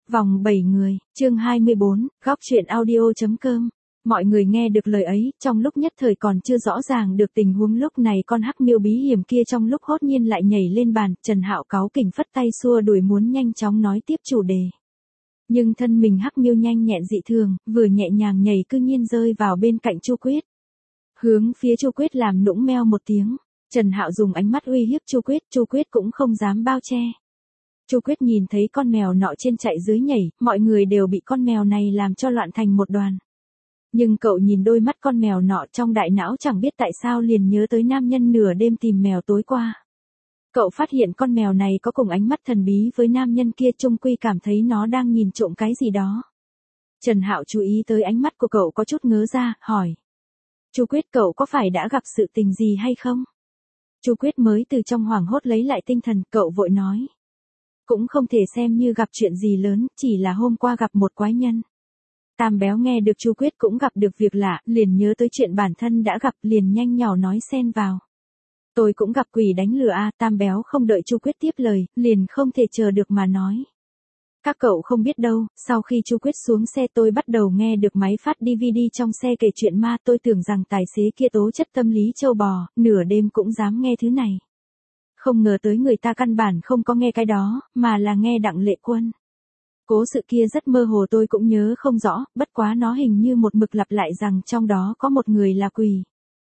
Vòng 7 người, chương 24, góc truyện audio.com. Mọi người nghe được lời ấy, trong lúc nhất thời còn chưa rõ ràng được tình huống lúc này con hắc miêu bí hiểm kia trong lúc hốt nhiên lại nhảy lên bàn, Trần Hạo cáu kỉnh phất tay xua đuổi muốn nhanh chóng nói tiếp chủ đề. Nhưng thân mình hắc miêu nhanh nhẹn dị thường, vừa nhẹ nhàng nhảy cư nhiên rơi vào bên cạnh Chu Quyết. Hướng phía Chu Quyết làm nũng meo một tiếng, Trần Hạo dùng ánh mắt uy hiếp Chu Quyết cũng không dám bao che. Chu Quyết nhìn thấy con mèo nọ trên chạy dưới nhảy, mọi người đều bị con mèo này làm cho loạn thành một đoàn. Nhưng cậu nhìn đôi mắt con mèo nọ trong đại não chẳng biết tại sao liền nhớ tới nam nhân nửa đêm tìm mèo tối qua. Cậu phát hiện con mèo này có cùng ánh mắt thần bí với nam nhân kia, chung quy cảm thấy nó đang nhìn trộm cái gì đó. Trần Hạo chú ý tới ánh mắt của cậu có chút ngớ ra, hỏi. Chu Quyết, cậu có phải đã gặp sự tình gì hay không? Chu Quyết mới từ trong hoảng hốt lấy lại tinh thần, cậu vội nói. Cũng không thể xem như gặp chuyện gì lớn, chỉ là hôm qua gặp một quái nhân. Tam Béo nghe được Chu Quyết cũng gặp được việc lạ, liền nhớ tới chuyện bản thân đã gặp, liền nhanh nhỏ nói xen vào. Tôi cũng gặp quỷ đánh lừa a. Tam Béo không đợi Chu Quyết tiếp lời, liền không thể chờ được mà nói. Các cậu không biết đâu, sau khi Chu Quyết xuống xe tôi bắt đầu nghe được máy phát DVD trong xe kể chuyện ma, tôi tưởng rằng tài xế kia tố chất tâm lý trâu bò, nửa đêm cũng dám nghe thứ này. Không ngờ tới người ta căn bản không có nghe cái đó, mà là nghe Đặng Lệ Quân. Cố sự kia rất mơ hồ, tôi cũng nhớ không rõ, bất quá nó hình như một mực lặp lại rằng trong đó có một người là quỷ.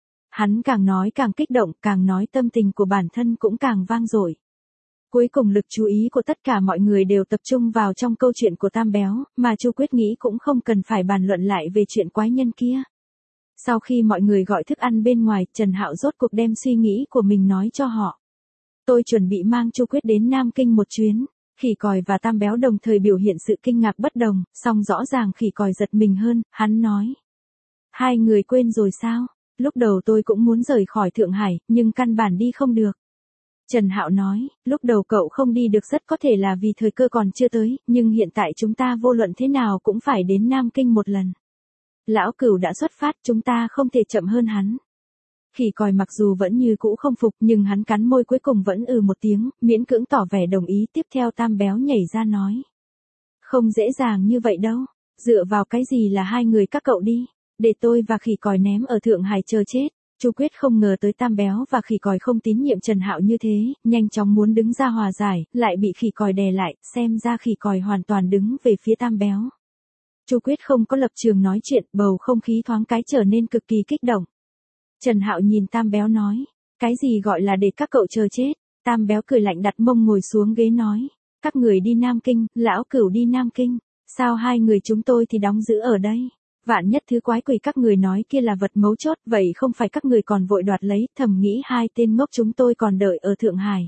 Hắn càng nói càng kích động, càng nói tâm tình của bản thân cũng càng vang dội. Cuối cùng lực chú ý của tất cả mọi người đều tập trung vào trong câu chuyện của Tam Béo, mà Chu Quyết nghĩ cũng không cần phải bàn luận lại về chuyện quái nhân kia. Sau khi mọi người gọi thức ăn bên ngoài, Trần Hạo rốt cuộc đem suy nghĩ của mình nói cho họ. Tôi chuẩn bị mang Chu Quyết đến Nam Kinh một chuyến. Khỉ Còi và Tam Béo đồng thời biểu hiện sự kinh ngạc bất đồng, song rõ ràng Khỉ Còi giật mình hơn, hắn nói. Hai người quên rồi sao? Lúc đầu tôi cũng muốn rời khỏi Thượng Hải, nhưng căn bản đi không được. Trần Hạo nói, lúc đầu cậu không đi được rất có thể là vì thời cơ còn chưa tới, nhưng hiện tại chúng ta vô luận thế nào cũng phải đến Nam Kinh một lần. Lão Cửu đã xuất phát, chúng ta không thể chậm hơn hắn. Khỉ Còi mặc dù vẫn như cũ không phục, nhưng hắn cắn môi cuối cùng vẫn một tiếng, miễn cưỡng tỏ vẻ đồng ý. Tiếp theo Tam Béo nhảy ra nói. Không dễ dàng như vậy đâu, dựa vào cái gì là hai người các cậu đi, để tôi và Khỉ Còi ném ở Thượng Hải chờ chết. Chu Quyết không ngờ tới Tam Béo và Khỉ Còi không tín nhiệm Trần Hạo như thế, nhanh chóng muốn đứng ra hòa giải, lại bị Khỉ Còi đè lại, xem ra Khỉ Còi hoàn toàn đứng về phía Tam Béo. Chu Quyết không có lập trường nói chuyện, bầu không khí thoáng cái trở nên cực kỳ kích động. Trần Hạo nhìn Tam Béo nói, cái gì gọi là để các cậu chờ chết? Tam Béo cười lạnh đặt mông ngồi xuống ghế nói, các người đi Nam Kinh, Lão Cửu đi Nam Kinh, sao hai người chúng tôi thì đóng giữ ở đây? Vạn nhất thứ quái quỷ các người nói kia là vật mấu chốt, vậy không phải các người còn vội đoạt lấy, thầm nghĩ hai tên ngốc chúng tôi còn đợi ở Thượng Hải.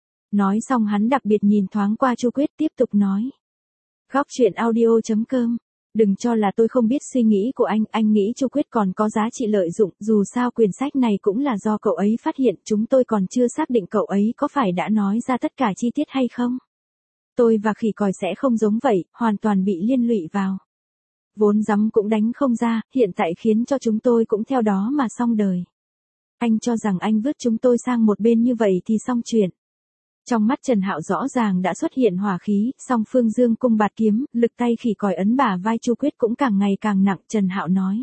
Nói xong hắn đặc biệt nhìn thoáng qua Chu Quyết tiếp tục nói. Góc truyện audio.com. Đừng cho là tôi không biết suy nghĩ của anh nghĩ Chu Quyết còn có giá trị lợi dụng, dù sao quyển sách này cũng là do cậu ấy phát hiện, chúng tôi còn chưa xác định cậu ấy có phải đã nói ra tất cả chi tiết hay không. Tôi và Khỉ Còi sẽ không giống vậy, hoàn toàn bị liên lụy vào. Vốn dắm cũng đánh không ra, hiện tại khiến cho chúng tôi cũng theo đó mà xong đời. Anh cho rằng anh vứt chúng tôi sang một bên như vậy thì xong chuyện. Trong mắt Trần Hạo rõ ràng đã xuất hiện hỏa khí, song phương dương cung bạt kiếm, lực tay Khỉ Còi ấn bả vai Chu Quyết cũng càng ngày càng nặng. Trần Hạo nói.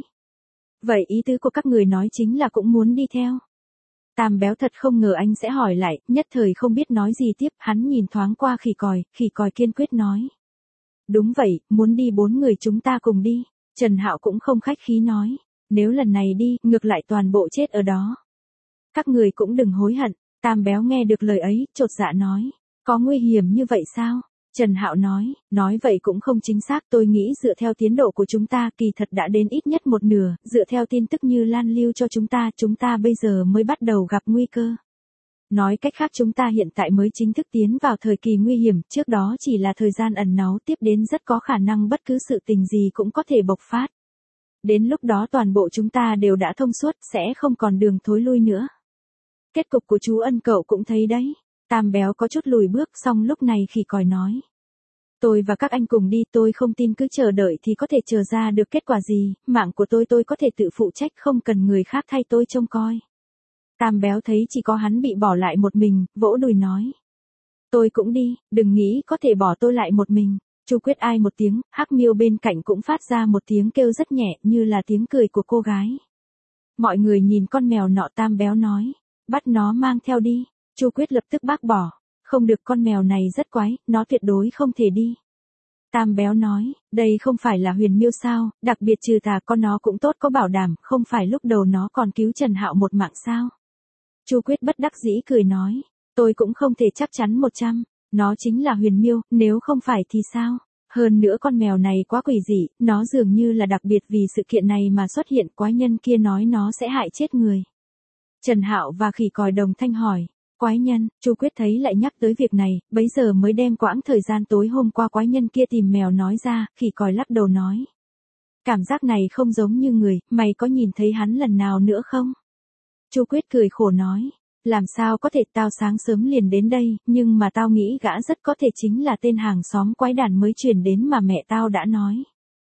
Vậy ý tứ của các người nói chính là cũng muốn đi theo. Tam Béo thật không ngờ anh sẽ hỏi lại, nhất thời không biết nói gì tiếp, hắn nhìn thoáng qua Khỉ Còi kiên quyết nói. Đúng vậy, muốn đi 4 người chúng ta cùng đi. Trần Hạo cũng không khách khí nói. Nếu lần này đi, ngược lại toàn bộ chết ở đó. Các người cũng đừng hối hận. Tam Béo nghe được lời ấy, chột dạ nói. Có nguy hiểm như vậy sao? Trần Hạo nói vậy cũng không chính xác, tôi nghĩ dựa theo tiến độ của chúng ta kỳ thật đã đến ít nhất một nửa, dựa theo tin tức như lan lưu cho chúng ta bây giờ mới bắt đầu gặp nguy cơ. Nói cách khác chúng ta hiện tại mới chính thức tiến vào thời kỳ nguy hiểm, trước đó chỉ là thời gian ẩn náu, tiếp đến rất có khả năng bất cứ sự tình gì cũng có thể bộc phát. Đến lúc đó toàn bộ chúng ta đều đã thông suốt, sẽ không còn đường thối lui nữa. Kết cục của chú Ân cậu cũng thấy đấy. Tam Béo có chút lùi bước, xong lúc này Khỉ Còi nói. Tôi và các anh cùng đi, tôi không tin cứ chờ đợi thì có thể chờ ra được kết quả gì, mạng của tôi có thể tự phụ trách, không cần người khác thay tôi trông coi. Tam Béo thấy chỉ có hắn bị bỏ lại một mình, vỗ đùi nói. Tôi cũng đi, đừng nghĩ có thể bỏ tôi lại một mình. Chu Quyết ai một tiếng, Hắc Miêu bên cạnh cũng phát ra một tiếng kêu rất nhẹ như là tiếng cười của cô gái. Mọi người nhìn con mèo nọ, Tam Béo nói, bắt nó mang theo đi. Chu Quyết lập tức bác bỏ, không được, con mèo này rất quái, nó tuyệt đối không thể đi. Tam Béo nói, đây không phải là huyền miêu sao, đặc biệt trừ tà con nó cũng tốt, có bảo đảm, không phải lúc đầu nó còn cứu Trần Hạo một mạng sao. Chu Quyết bất đắc dĩ cười nói, tôi cũng không thể chắc chắn 100, nó chính là huyền miêu, nếu không phải thì sao? Hơn nữa con mèo này quá quỷ dị, nó dường như là đặc biệt vì sự kiện này mà xuất hiện, quái nhân kia nói nó sẽ hại chết người. Trần Hạo và Khỉ Còi đồng thanh hỏi, quái nhân, Chu Quyết thấy lại nhắc tới việc này, bấy giờ mới đem quãng thời gian tối hôm qua quái nhân kia tìm mèo nói ra, Khỉ Còi lắc đầu nói. Cảm giác này không giống như người, mày có nhìn thấy hắn lần nào nữa không? Chu Quyết cười khổ nói, làm sao có thể, tao sáng sớm liền đến đây, nhưng mà tao nghĩ gã rất có thể chính là tên hàng xóm quái đản mới truyền đến mà mẹ tao đã nói.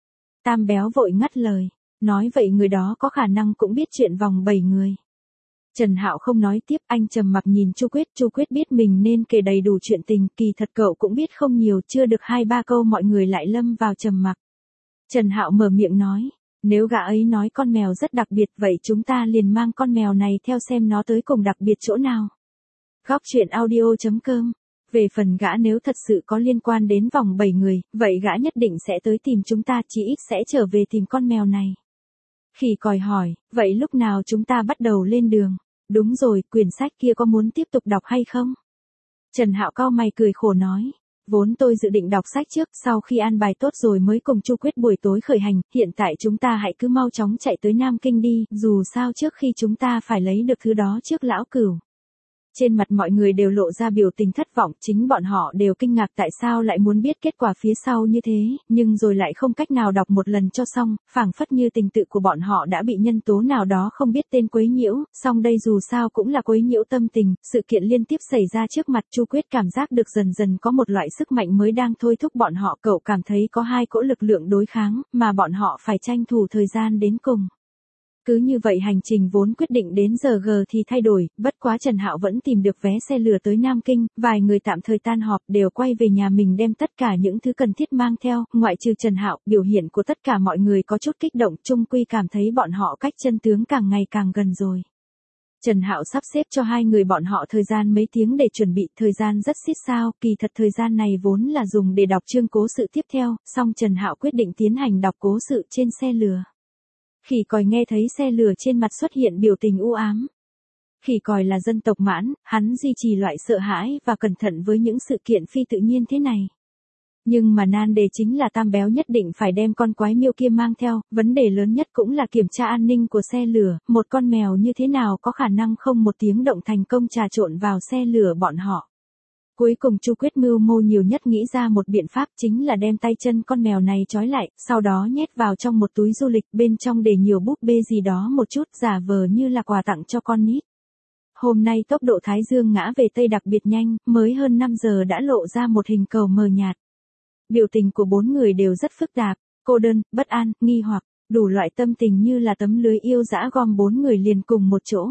Tam Béo vội ngắt lời, nói vậy người đó có khả năng cũng biết chuyện vòng 7 người. Trần Hạo không nói tiếp, anh trầm mặc nhìn Chu Quyết biết mình nên kể đầy đủ chuyện tình, kỳ thật cậu cũng biết không nhiều, chưa được 2-3 câu mọi người lại lâm vào trầm mặc. Trần Hạo mở miệng nói, nếu gã ấy nói con mèo rất đặc biệt vậy chúng ta liền mang con mèo này theo xem nó tới cùng đặc biệt chỗ nào. Góc truyện audio.com. Về phần gã nếu thật sự có liên quan đến vòng 7 người, vậy gã nhất định sẽ tới tìm chúng ta, chí ít sẽ trở về tìm con mèo này. Khỉ Còi hỏi, vậy lúc nào chúng ta bắt đầu lên đường? Đúng rồi, quyển sách kia có muốn tiếp tục đọc hay không? Trần Hạo cau mày cười khổ nói, vốn tôi dự định đọc sách trước, sau khi an bài tốt rồi mới cùng Chu Quyết buổi tối khởi hành, hiện tại chúng ta hãy cứ mau chóng chạy tới Nam Kinh đi, dù sao trước khi chúng ta phải lấy được thứ đó trước lão cửu. Trên mặt mọi người đều lộ ra biểu tình thất vọng, chính bọn họ đều kinh ngạc tại sao lại muốn biết kết quả phía sau như thế, nhưng rồi lại không cách nào đọc một lần cho xong, phảng phất như tình tự của bọn họ đã bị nhân tố nào đó không biết tên quấy nhiễu, song đây dù sao cũng là quấy nhiễu tâm tình, sự kiện liên tiếp xảy ra trước mặt. Chu Quyết cảm giác được dần dần có một loại sức mạnh mới đang thôi thúc bọn họ, cậu cảm thấy có hai cỗ lực lượng đối kháng, mà bọn họ phải tranh thủ thời gian đến cùng. Cứ như vậy hành trình vốn quyết định đến giờ G thì thay đổi, bất quá Trần Hạo vẫn tìm được vé xe lửa tới Nam Kinh, vài người tạm thời tan họp đều quay về nhà mình đem tất cả những thứ cần thiết mang theo, ngoại trừ Trần Hạo, biểu hiện của tất cả mọi người có chút kích động, chung quy cảm thấy bọn họ cách chân tướng càng ngày càng gần rồi. Trần Hạo sắp xếp cho hai người bọn họ thời gian mấy tiếng để chuẩn bị, thời gian rất xít sao, kỳ thật thời gian này vốn là dùng để đọc chương cố sự tiếp theo, song Trần Hạo quyết định tiến hành đọc cố sự trên xe lửa. Khỉ Còi nghe thấy xe lửa trên mặt xuất hiện biểu tình u ám. Khỉ Còi là dân tộc Mãn, hắn duy trì loại sợ hãi và cẩn thận với những sự kiện phi tự nhiên thế này. Nhưng mà nan đề chính là Tam Béo nhất định phải đem con quái miêu kia mang theo, vấn đề lớn nhất cũng là kiểm tra an ninh của xe lửa, một con mèo như thế nào có khả năng không một tiếng động thành công trà trộn vào xe lửa bọn họ. Cuối cùng Chu Quyết mưu mô nhiều nhất nghĩ ra một biện pháp, chính là đem tay chân con mèo này trói lại, sau đó nhét vào trong một túi du lịch, bên trong để nhiều búp bê gì đó một chút, giả vờ như là quà tặng cho con nít. Hôm nay tốc độ Thái Dương ngã về Tây đặc biệt nhanh, mới hơn 5 giờ đã lộ ra một hình cầu mờ nhạt. Biểu tình của bốn người đều rất phức tạp, cô đơn, bất an, nghi hoặc, đủ loại tâm tình như là tấm lưới yêu dã gom bốn người liền cùng một chỗ.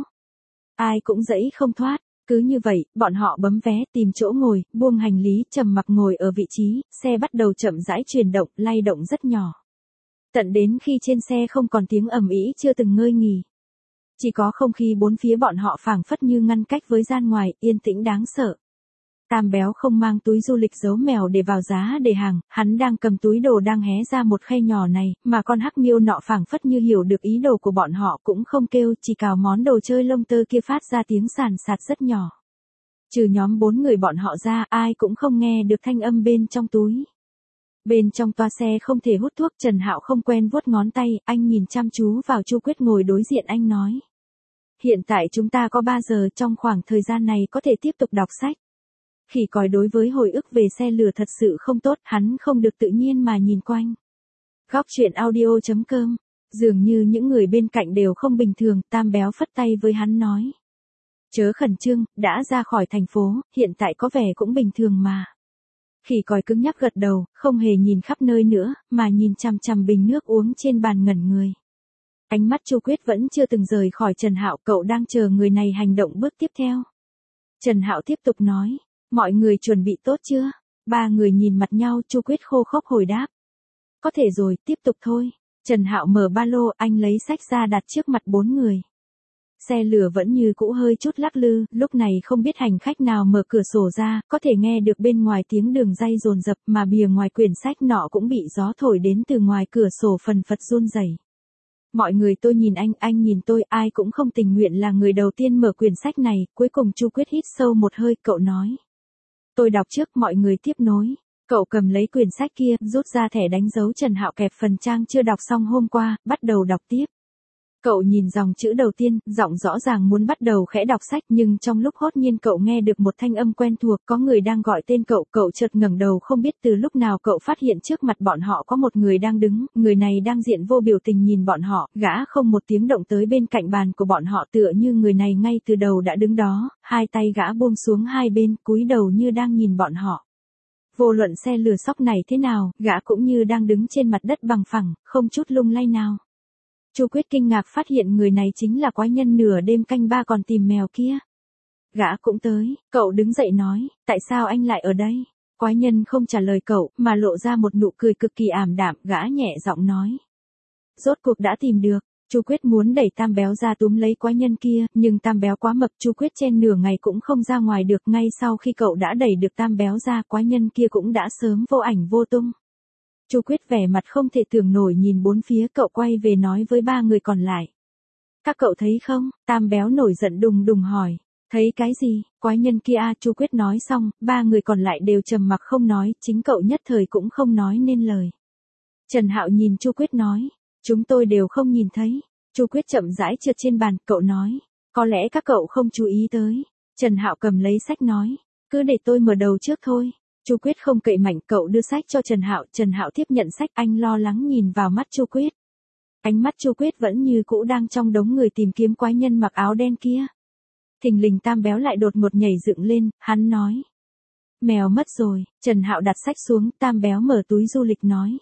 Ai cũng dẫy không thoát. Cứ như vậy, bọn họ bấm vé, tìm chỗ ngồi, buông hành lý, trầm mặc ngồi ở vị trí, xe bắt đầu chậm rãi chuyển động, lay động rất nhỏ. Tận đến khi trên xe không còn tiếng ầm ĩ chưa từng ngơi nghỉ. Chỉ có không khí bốn phía bọn họ phảng phất như ngăn cách với gian ngoài, yên tĩnh đáng sợ. Tam Béo không mang túi du lịch giấu mèo để vào giá để hàng, hắn đang cầm túi đồ đang hé ra một khay nhỏ này, mà con hắc miêu nọ phảng phất như hiểu được ý đồ của bọn họ cũng không kêu, chỉ cào món đồ chơi lông tơ kia phát ra tiếng sàn sạt rất nhỏ. Trừ nhóm bốn người bọn họ ra, ai cũng không nghe được thanh âm bên trong túi. Bên trong toa xe không thể hút thuốc, Trần Hạo không quen vuốt ngón tay, anh nhìn chăm chú vào Chu Quyết ngồi đối diện, anh nói. Hiện tại chúng ta có 3 giờ, trong khoảng thời gian này có thể tiếp tục đọc sách. Khỉ Còi đối với hồi ức về xe lửa thật sự không tốt, hắn không được tự nhiên mà nhìn quanh. Góc truyện audio.com. Dường như những người bên cạnh đều không bình thường, Tam Béo phất tay với hắn nói. Chớ khẩn trương, đã ra khỏi thành phố, hiện tại có vẻ cũng bình thường mà. Khỉ Còi cứng nhắc gật đầu, không hề nhìn khắp nơi nữa, mà nhìn chằm chằm bình nước uống trên bàn ngẩn người. Ánh mắt Chu Quyết vẫn chưa từng rời khỏi Trần Hạo, cậu đang chờ người này hành động bước tiếp theo. Trần Hạo tiếp tục nói. Mọi người chuẩn bị tốt chưa? Ba người nhìn mặt nhau, Chu Quyết khô khốc hồi đáp. Có thể rồi, tiếp tục thôi. Trần Hạo mở ba lô, anh lấy sách ra đặt trước mặt bốn người. Xe lửa vẫn như cũ hơi chút lắc lư, lúc này không biết hành khách nào mở cửa sổ ra, có thể nghe được bên ngoài tiếng đường ray dồn dập mà bìa ngoài quyển sách nọ cũng bị gió thổi đến từ ngoài cửa sổ phần phật run rẩy. Mọi người tôi nhìn anh nhìn tôi, ai cũng không tình nguyện là người đầu tiên mở quyển sách này, cuối cùng Chu Quyết hít sâu một hơi, cậu nói. Tôi đọc trước, mọi người tiếp nối. Cậu cầm lấy quyển sách kia, rút ra thẻ đánh dấu Trần Hạo kẹp phần trang chưa đọc xong hôm qua, bắt đầu đọc tiếp. Cậu nhìn dòng chữ đầu tiên, giọng rõ ràng muốn bắt đầu khẽ đọc sách nhưng trong lúc hốt nhiên cậu nghe được một thanh âm quen thuộc, có người đang gọi tên cậu, cậu chợt ngẩng đầu không biết từ lúc nào cậu phát hiện trước mặt bọn họ có một người đang đứng, người này đang diện vô biểu tình nhìn bọn họ, gã không một tiếng động tới bên cạnh bàn của bọn họ tựa như người này ngay từ đầu đã đứng đó, hai tay gã buông xuống hai bên, cúi đầu như đang nhìn bọn họ. Vô luận xe lửa sóc này thế nào, gã cũng như đang đứng trên mặt đất bằng phẳng, không chút lung lay nào. Chu Quyết kinh ngạc phát hiện người này chính là quái nhân nửa đêm canh ba còn tìm mèo kia. Gã cũng tới, cậu đứng dậy nói, tại sao anh lại ở đây? Quái nhân không trả lời cậu, mà lộ ra một nụ cười cực kỳ ảm đạm, gã nhẹ giọng nói. Rốt cuộc đã tìm được. Chu Quyết muốn đẩy Tam Béo ra túm lấy quái nhân kia, nhưng Tam Béo quá mập, Chu Quyết chen nửa ngày cũng không ra ngoài được, ngay sau khi cậu đã đẩy được Tam Béo ra, quái nhân kia cũng đã sớm vô ảnh vô tung. Chu Quyết vẻ mặt không thể tưởng nổi nhìn bốn phía, cậu quay về nói với ba người còn lại. Các cậu thấy không? Tam Béo nổi giận đùng đùng hỏi. Thấy cái gì? Quái nhân kia à? Chu Quyết nói xong, ba người còn lại đều trầm mặc không nói, chính cậu nhất thời cũng không nói nên lời. Trần Hạo nhìn Chu Quyết nói. Chúng tôi đều không nhìn thấy. Chu Quyết chậm rãi trượt trên bàn, cậu nói. Có lẽ các cậu không chú ý tới. Trần Hạo cầm lấy sách nói. Cứ để tôi mở đầu trước thôi. Chu Quyết không cậy mạnh, cậu đưa sách cho Trần Hạo tiếp nhận sách, anh lo lắng nhìn vào mắt Chu Quyết. Ánh mắt Chu Quyết vẫn như cũ đang trong đống người tìm kiếm quái nhân mặc áo đen kia. Thình lình Tam Béo lại đột ngột nhảy dựng lên, hắn nói. Mèo mất rồi. Trần Hạo đặt sách xuống, Tam Béo mở túi du lịch nói.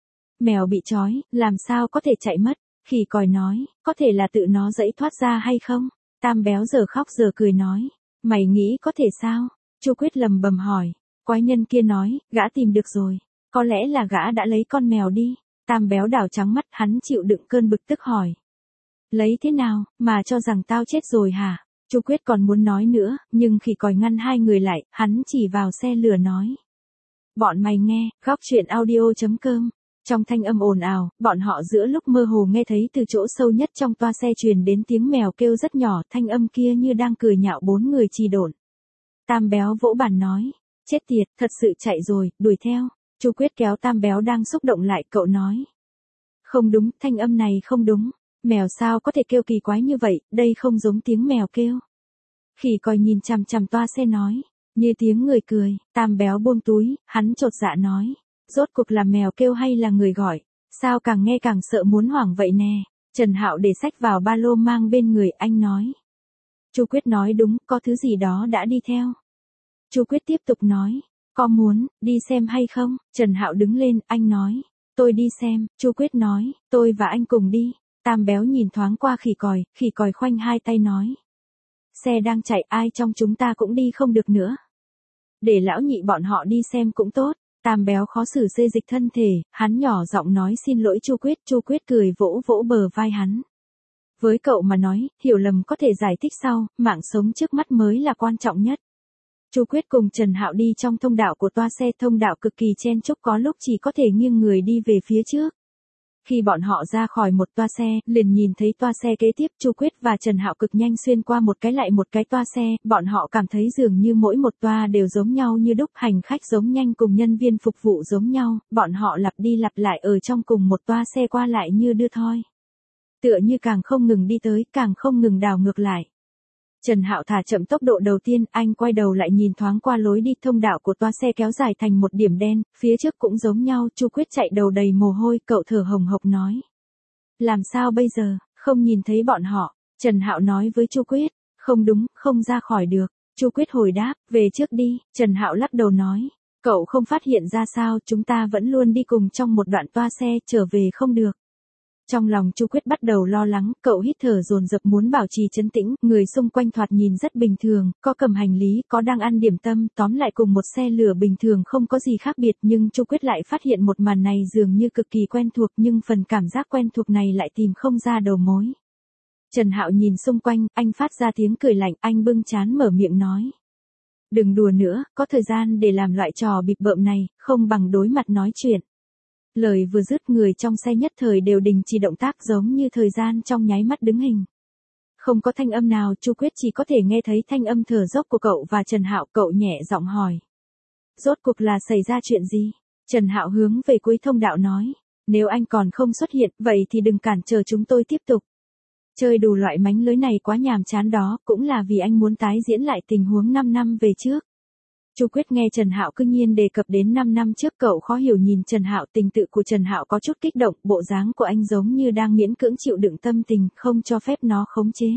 Mèo bị trói, làm sao có thể chạy mất? Khỉ còi nói, có thể là tự nó giãy thoát ra hay không? Tam Béo giờ khóc giờ cười nói. Mày nghĩ có thể sao? Chu Quyết lầm bầm hỏi. Quái nhân kia nói, gã tìm được rồi. Có lẽ là gã đã lấy con mèo đi. Tam Béo đảo trắng mắt, hắn chịu đựng cơn bực tức hỏi. Lấy thế nào, mà cho rằng tao chết rồi hả? Chu Quyết còn muốn nói nữa, nhưng Khỉ còi ngăn hai người lại, hắn chỉ vào xe lửa nói. Bọn mày nghe, góc truyện audio.com. Trong thanh âm ồn ào, bọn họ giữa lúc mơ hồ nghe thấy từ chỗ sâu nhất trong toa xe truyền đến tiếng mèo kêu rất nhỏ, thanh âm kia như đang cười nhạo bốn người trì độn. Tam Béo vỗ bàn nói. Chết tiệt, thật sự chạy rồi, đuổi theo. Chu Quyết kéo Tam Béo đang xúc động lại, cậu nói. Không đúng, thanh âm này không đúng. Mèo sao có thể kêu kỳ quái như vậy, đây không giống tiếng mèo kêu. Khỉ còi nhìn chằm chằm toa xe nói. Như tiếng người cười, Tam Béo buông túi, hắn chột dạ nói. Rốt cuộc là mèo kêu hay là người gọi? Sao càng nghe càng sợ muốn hoảng vậy nè? Trần Hạo để sách vào ba lô mang bên người, anh nói. Chu Quyết nói đúng, có thứ gì đó đã đi theo. Chu Quyết tiếp tục nói. Có muốn đi xem hay không? Trần Hạo đứng lên, anh nói. Tôi đi xem. Chu Quyết nói. Tôi và anh cùng đi. Tam Béo nhìn thoáng qua khỉ còi khoanh hai tay nói. Xe đang chạy, ai trong chúng ta cũng đi không được nữa. Để lão nhị bọn họ đi xem cũng tốt. Tam Béo khó xử xê dịch thân thể, hắn nhỏ giọng nói xin lỗi Chu Quyết cười vỗ vỗ bờ vai hắn. Với cậu mà nói, hiểu lầm có thể giải thích sau, mạng sống trước mắt mới là quan trọng nhất. Chu Quyết cùng Trần Hạo đi trong thông đạo của toa xe, thông đạo cực kỳ chen chúc, có lúc chỉ có thể nghiêng người đi về phía trước. Khi bọn họ ra khỏi một toa xe, liền nhìn thấy toa xe kế tiếp, Chu Quyết và Trần Hạo cực nhanh xuyên qua một cái lại một cái toa xe, bọn họ cảm thấy dường như mỗi một toa đều giống nhau như đúc, hành khách giống nhanh cùng nhân viên phục vụ giống nhau, bọn họ lặp đi lặp lại ở trong cùng một toa xe qua lại như đưa thoi. Tựa như càng không ngừng đi tới, càng không ngừng đảo ngược lại. Trần Hạo thả chậm tốc độ đầu tiên, anh quay đầu lại nhìn thoáng qua lối đi, thông đạo của toa xe kéo dài thành một điểm đen, phía trước cũng giống nhau, Chu Quyết chạy đầu đầy mồ hôi, cậu thở hồng hộc nói. Làm sao bây giờ, không nhìn thấy bọn họ, Trần Hạo nói với Chu Quyết, không đúng, không ra khỏi được, Chu Quyết hồi đáp, về trước đi, Trần Hạo lắc đầu nói, cậu không phát hiện ra sao, chúng ta vẫn luôn đi cùng trong một đoạn toa xe, trở về không được. Trong lòng Chu Quyết bắt đầu lo lắng, cậu hít thở dồn dập muốn bảo trì trấn tĩnh, người xung quanh thoạt nhìn rất bình thường, có cầm hành lý, có đang ăn điểm tâm, tóm lại cùng một xe lửa bình thường không có gì khác biệt, nhưng Chu Quyết lại phát hiện một màn này dường như cực kỳ quen thuộc, nhưng phần cảm giác quen thuộc này lại tìm không ra đầu mối. Trần Hạo nhìn xung quanh, anh phát ra tiếng cười lạnh, anh bưng trán mở miệng nói. Đừng đùa nữa, có thời gian để làm loại trò bịp bợm này, không bằng đối mặt nói chuyện. Lời vừa dứt, người trong xe nhất thời đều đình chỉ động tác, giống như thời gian trong nháy mắt đứng hình. Không có thanh âm nào, Chu Quyết chỉ có thể nghe thấy thanh âm thở dốc của cậu và Trần Hạo. Cậu nhẹ giọng hỏi. Rốt cuộc là xảy ra chuyện gì? Trần Hạo hướng về cuối thông đạo nói. Nếu anh còn không xuất hiện, vậy thì đừng cản trở chúng tôi tiếp tục. Chơi đủ loại mánh lưới này quá nhàm chán đó, cũng là vì anh muốn tái diễn lại tình huống 5 năm về trước. Chu Quyết nghe Trần Hạo cư nhiên đề cập đến 5 năm trước, cậu khó hiểu nhìn Trần Hạo, tình tự của Trần Hạo có chút kích động, bộ dáng của anh giống như đang miễn cưỡng chịu đựng tâm tình, không cho phép nó khống chế.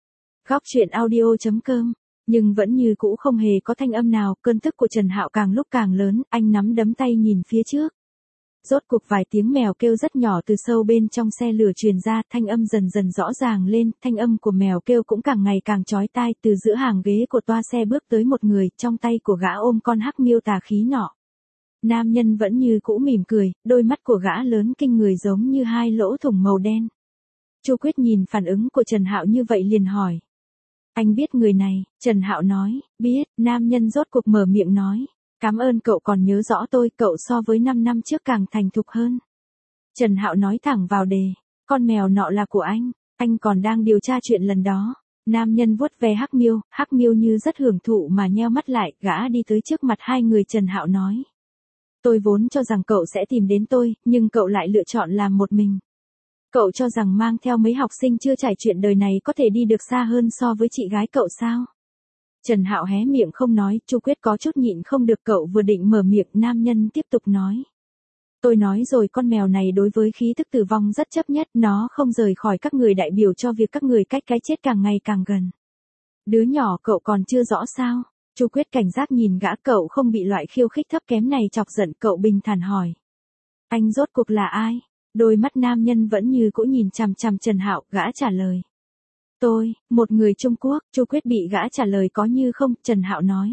Góc truyện audio.com, nhưng vẫn như cũ không hề có thanh âm nào, cơn tức của Trần Hạo càng lúc càng lớn, anh nắm đấm tay nhìn phía trước. Rốt cuộc vài tiếng mèo kêu rất nhỏ từ sâu bên trong xe lửa truyền ra, thanh âm dần dần rõ ràng lên, thanh âm của mèo kêu cũng càng ngày càng chói tai, từ giữa hàng ghế của toa xe bước tới một người, trong tay của gã ôm con hắc miêu tà khí nọ. Nam nhân vẫn như cũ mỉm cười, đôi mắt của gã lớn kinh người giống như hai lỗ thủng màu đen. Chu Quyết nhìn phản ứng của Trần Hạo như vậy liền hỏi. Anh biết người này? Trần Hạo nói, biết. Nam nhân rốt cuộc mở miệng nói. Cảm ơn cậu còn nhớ rõ tôi, cậu so với 5 năm trước càng thành thục hơn. Trần Hạo nói thẳng vào đề, con mèo nọ là của anh còn đang điều tra chuyện lần đó. Nam nhân vuốt ve hắc miêu như rất hưởng thụ mà nheo mắt lại, gã đi tới trước mặt hai người. Trần Hạo nói. Tôi vốn cho rằng cậu sẽ tìm đến tôi, nhưng cậu lại lựa chọn làm một mình. Cậu cho rằng mang theo mấy học sinh chưa trải chuyện đời này có thể đi được xa hơn so với chị gái cậu sao? Trần Hạo hé miệng không nói, Chu Quyết có chút nhịn không được, cậu vừa định mở miệng, nam nhân tiếp tục nói. Tôi nói rồi, con mèo này đối với khí thức tử vong rất chấp nhất, nó không rời khỏi các người, đại biểu cho việc các người cách cái chết càng ngày càng gần. Đứa nhỏ cậu còn chưa rõ sao? Chu Quyết cảnh giác nhìn gã, cậu không bị loại khiêu khích thấp kém này chọc giận, cậu bình thản hỏi. Anh rốt cuộc là ai? Đôi mắt nam nhân vẫn như cũ nhìn chằm chằm Trần Hạo, gã trả lời. Tôi, một người Trung Quốc. Chu Quyết bị gã trả lời có như không. Trần Hạo nói.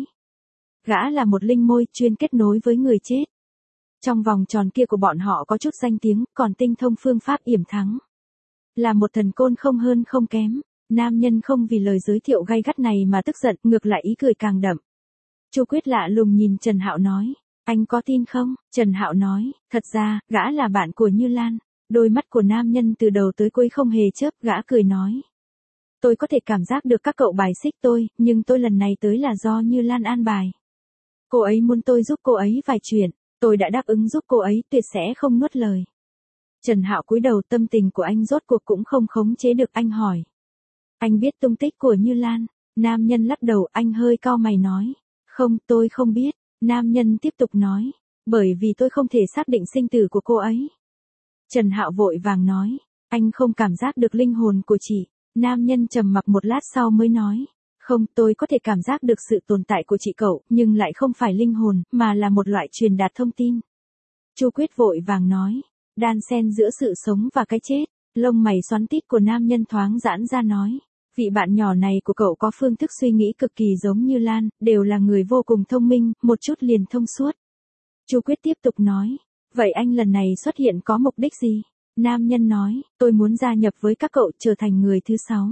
Gã là một linh môi, chuyên kết nối với người chết. Trong vòng tròn kia của bọn họ có chút danh tiếng, còn tinh thông phương pháp yểm thắng. Là một thần côn không hơn không kém. Nam nhân không vì lời giới thiệu gay gắt này mà tức giận, ngược lại ý cười càng đậm. Chu Quyết lạ lùng nhìn Trần Hạo nói. Anh có tin không? Trần Hạo nói. Thật ra, gã là bạn của Như Lan. Đôi mắt của nam nhân từ đầu tới cuối không hề chớp, gã cười nói. Tôi có thể cảm giác được các cậu bài xích tôi, nhưng tôi lần này tới là do Như Lan an bài. Cô ấy muốn tôi giúp cô ấy vài chuyện, tôi đã đáp ứng giúp cô ấy, tuyệt sẽ không nuốt lời. Trần Hạo cúi đầu, tâm tình của anh rốt cuộc cũng không khống chế được, anh hỏi. Anh biết tung tích của Như Lan? Nam nhân lắc đầu, anh hơi cau mày nói. Không, tôi không biết. Nam nhân tiếp tục nói. Bởi vì tôi không thể xác định sinh tử của cô ấy. Trần Hạo vội vàng nói. Anh không cảm giác được linh hồn của chị. Nam nhân trầm mặc một lát sau mới nói. Không, tôi có thể cảm giác được sự tồn tại của chị cậu, nhưng lại không phải linh hồn, mà là một loại truyền đạt thông tin. Chu Quyết vội vàng nói. Đan xen giữa sự sống và cái chết. Lông mày xoắn tít của nam nhân thoáng giãn ra nói. Vị bạn nhỏ này của cậu có phương thức suy nghĩ cực kỳ giống Như Lan, đều là người vô cùng thông minh, một chút liền thông suốt. Chu Quyết tiếp tục nói. Vậy anh lần này xuất hiện có mục đích gì? Nam nhân nói, tôi muốn gia nhập với các cậu, trở thành người thứ 6.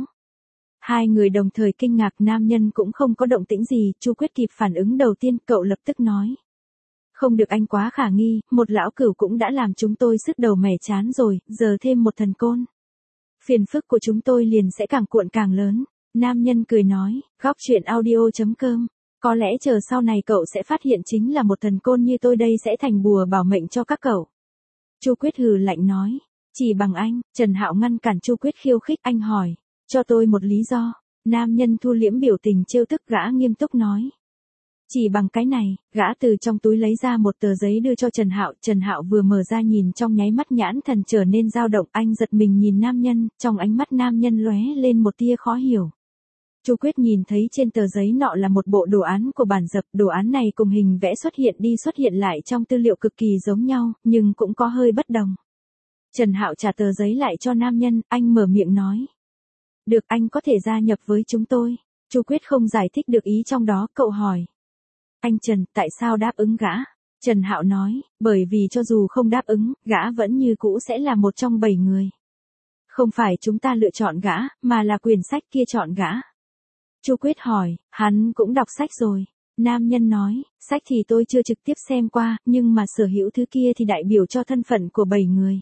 Hai người đồng thời kinh ngạc, nam nhân cũng không có động tĩnh gì, Chu Quyết kịp phản ứng đầu tiên, cậu lập tức nói. Không được, anh quá khả nghi, một lão cửu cũng đã làm chúng tôi sứt đầu mẻ chán rồi, giờ thêm một thần côn. Phiền phức của chúng tôi liền sẽ càng cuộn càng lớn. Nam nhân cười nói, góc truyện audio.com. Có lẽ chờ sau này cậu sẽ phát hiện chính là một thần côn như tôi đây sẽ thành bùa bảo mệnh cho các cậu. Chu Quyết hừ lạnh nói. Chỉ bằng anh? Trần Hạo ngăn cản Chu Quyết khiêu khích, anh hỏi. Cho tôi một lý do. Nam nhân thu liễm biểu tình trêu tức, gã nghiêm túc nói. Chỉ bằng cái này, gã từ trong túi lấy ra một tờ giấy đưa cho Trần Hạo. Trần Hạo vừa mở ra nhìn trong nháy mắt nhãn thần trở nên dao động, anh giật mình nhìn nam nhân, trong ánh mắt nam nhân lóe lên một tia khó hiểu. Chu Quyết nhìn thấy trên tờ giấy nọ là một bộ đồ án của bản dập, đồ án này cùng hình vẽ xuất hiện đi xuất hiện lại trong tư liệu cực kỳ giống nhau, nhưng cũng có hơi bất đồng. Trần Hạo trả tờ giấy lại cho nam nhân, anh mở miệng nói. Được, anh có thể gia nhập với chúng tôi. Chu Quyết không giải thích được ý trong đó, cậu hỏi. Anh Trần, tại sao đáp ứng gã? Trần Hạo nói, bởi vì cho dù không đáp ứng, gã vẫn như cũ sẽ là một trong 7 người. Không phải chúng ta lựa chọn gã, mà là quyển sách kia chọn gã. Chu Quyết hỏi, hắn cũng đọc sách rồi. Nam nhân nói, sách thì tôi chưa trực tiếp xem qua, nhưng mà sở hữu thứ kia thì đại biểu cho thân phận của 7 người.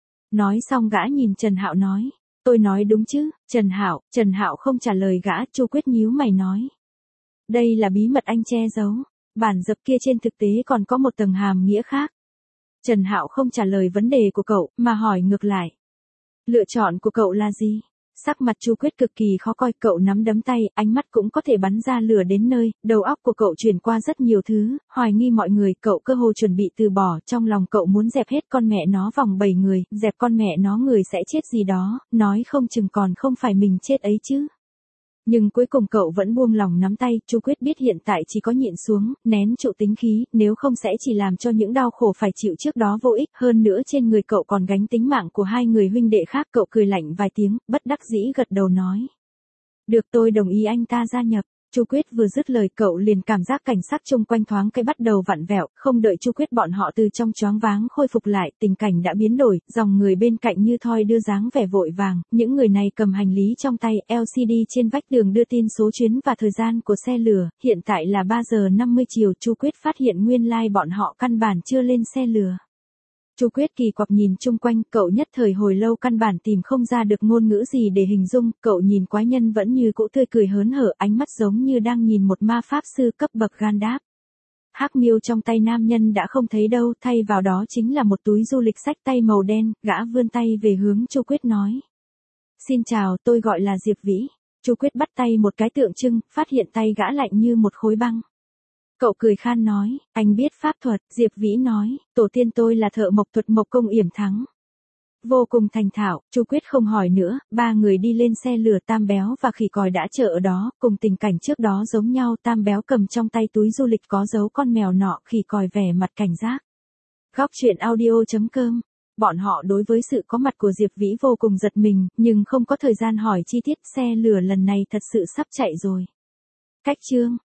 Nói xong gã nhìn Trần Hạo nói, tôi nói đúng chứ? Trần Hạo không trả lời gã, Chu Quyết nhíu mày nói. Đây là bí mật anh che giấu, bản dập kia trên thực tế còn có một tầng hàm nghĩa khác. Trần Hạo không trả lời vấn đề của cậu, mà hỏi ngược lại. Lựa chọn của cậu là gì? Sắc mặt Chu Quyết cực kỳ khó coi, cậu nắm đấm tay, ánh mắt cũng có thể bắn ra lửa đến nơi, đầu óc của cậu chuyển qua rất nhiều thứ, hoài nghi mọi người, cậu cơ hồ chuẩn bị từ bỏ, trong lòng cậu muốn dẹp hết con mẹ nó vòng 7 người, dẹp con mẹ nó người sẽ chết gì đó, nói không chừng còn không phải mình chết ấy chứ. Nhưng cuối cùng cậu vẫn buông lòng nắm tay, Chu Quyết biết hiện tại chỉ có nhịn xuống, nén trụ tính khí, nếu không sẽ chỉ làm cho những đau khổ phải chịu trước đó vô ích, hơn nữa trên người cậu còn gánh tính mạng của 2 người huynh đệ khác, cậu cười lạnh vài tiếng, bất đắc dĩ gật đầu nói. Được, tôi đồng ý anh ta gia nhập. Chu Quyết vừa dứt lời cậu liền cảm giác cảnh sắc chung quanh thoáng cái bắt đầu vặn vẹo, không đợi Chu Quyết bọn họ từ trong choáng váng khôi phục lại, tình cảnh đã biến đổi, dòng người bên cạnh như thoi đưa dáng vẻ vội vàng, những người này cầm hành lý trong tay, LCD trên vách tường đưa tin số chuyến và thời gian của xe lửa, hiện tại là 3 giờ 50 chiều, Chu Quyết phát hiện nguyên lai bọn họ căn bản chưa lên xe lửa. Chu Quyết kỳ quặc nhìn chung quanh, cậu nhất thời hồi lâu căn bản tìm không ra được ngôn ngữ gì để hình dung, cậu nhìn quái nhân vẫn như cũ tươi cười hớn hở, ánh mắt giống như đang nhìn một ma pháp sư cấp bậc Gandalf. Hắc miêu trong tay nam nhân đã không thấy đâu, thay vào đó chính là một túi du lịch xách tay màu đen, gã vươn tay về hướng Chu Quyết nói. Xin chào, tôi gọi là Diệp Vĩ. Chu Quyết bắt tay một cái tượng trưng, phát hiện tay gã lạnh như một khối băng. Cậu cười khan nói, anh biết pháp thuật, Diệp Vĩ nói, tổ tiên tôi là thợ mộc thuật Mộc Công Yểm Thắng. Vô cùng thành thạo, Chu Quyết không hỏi nữa, 3 người đi lên xe lửa, Tam Béo và Khỉ Còi đã chờ ở đó, cùng tình cảnh trước đó giống nhau, Tam Béo cầm trong tay túi du lịch có dấu con mèo nọ, Khỉ Còi vẻ mặt cảnh giác. Góc truyện audio.com. Bọn họ đối với sự có mặt của Diệp Vĩ vô cùng giật mình, nhưng không có thời gian hỏi chi tiết, xe lửa lần này thật sự sắp chạy rồi. Cách chương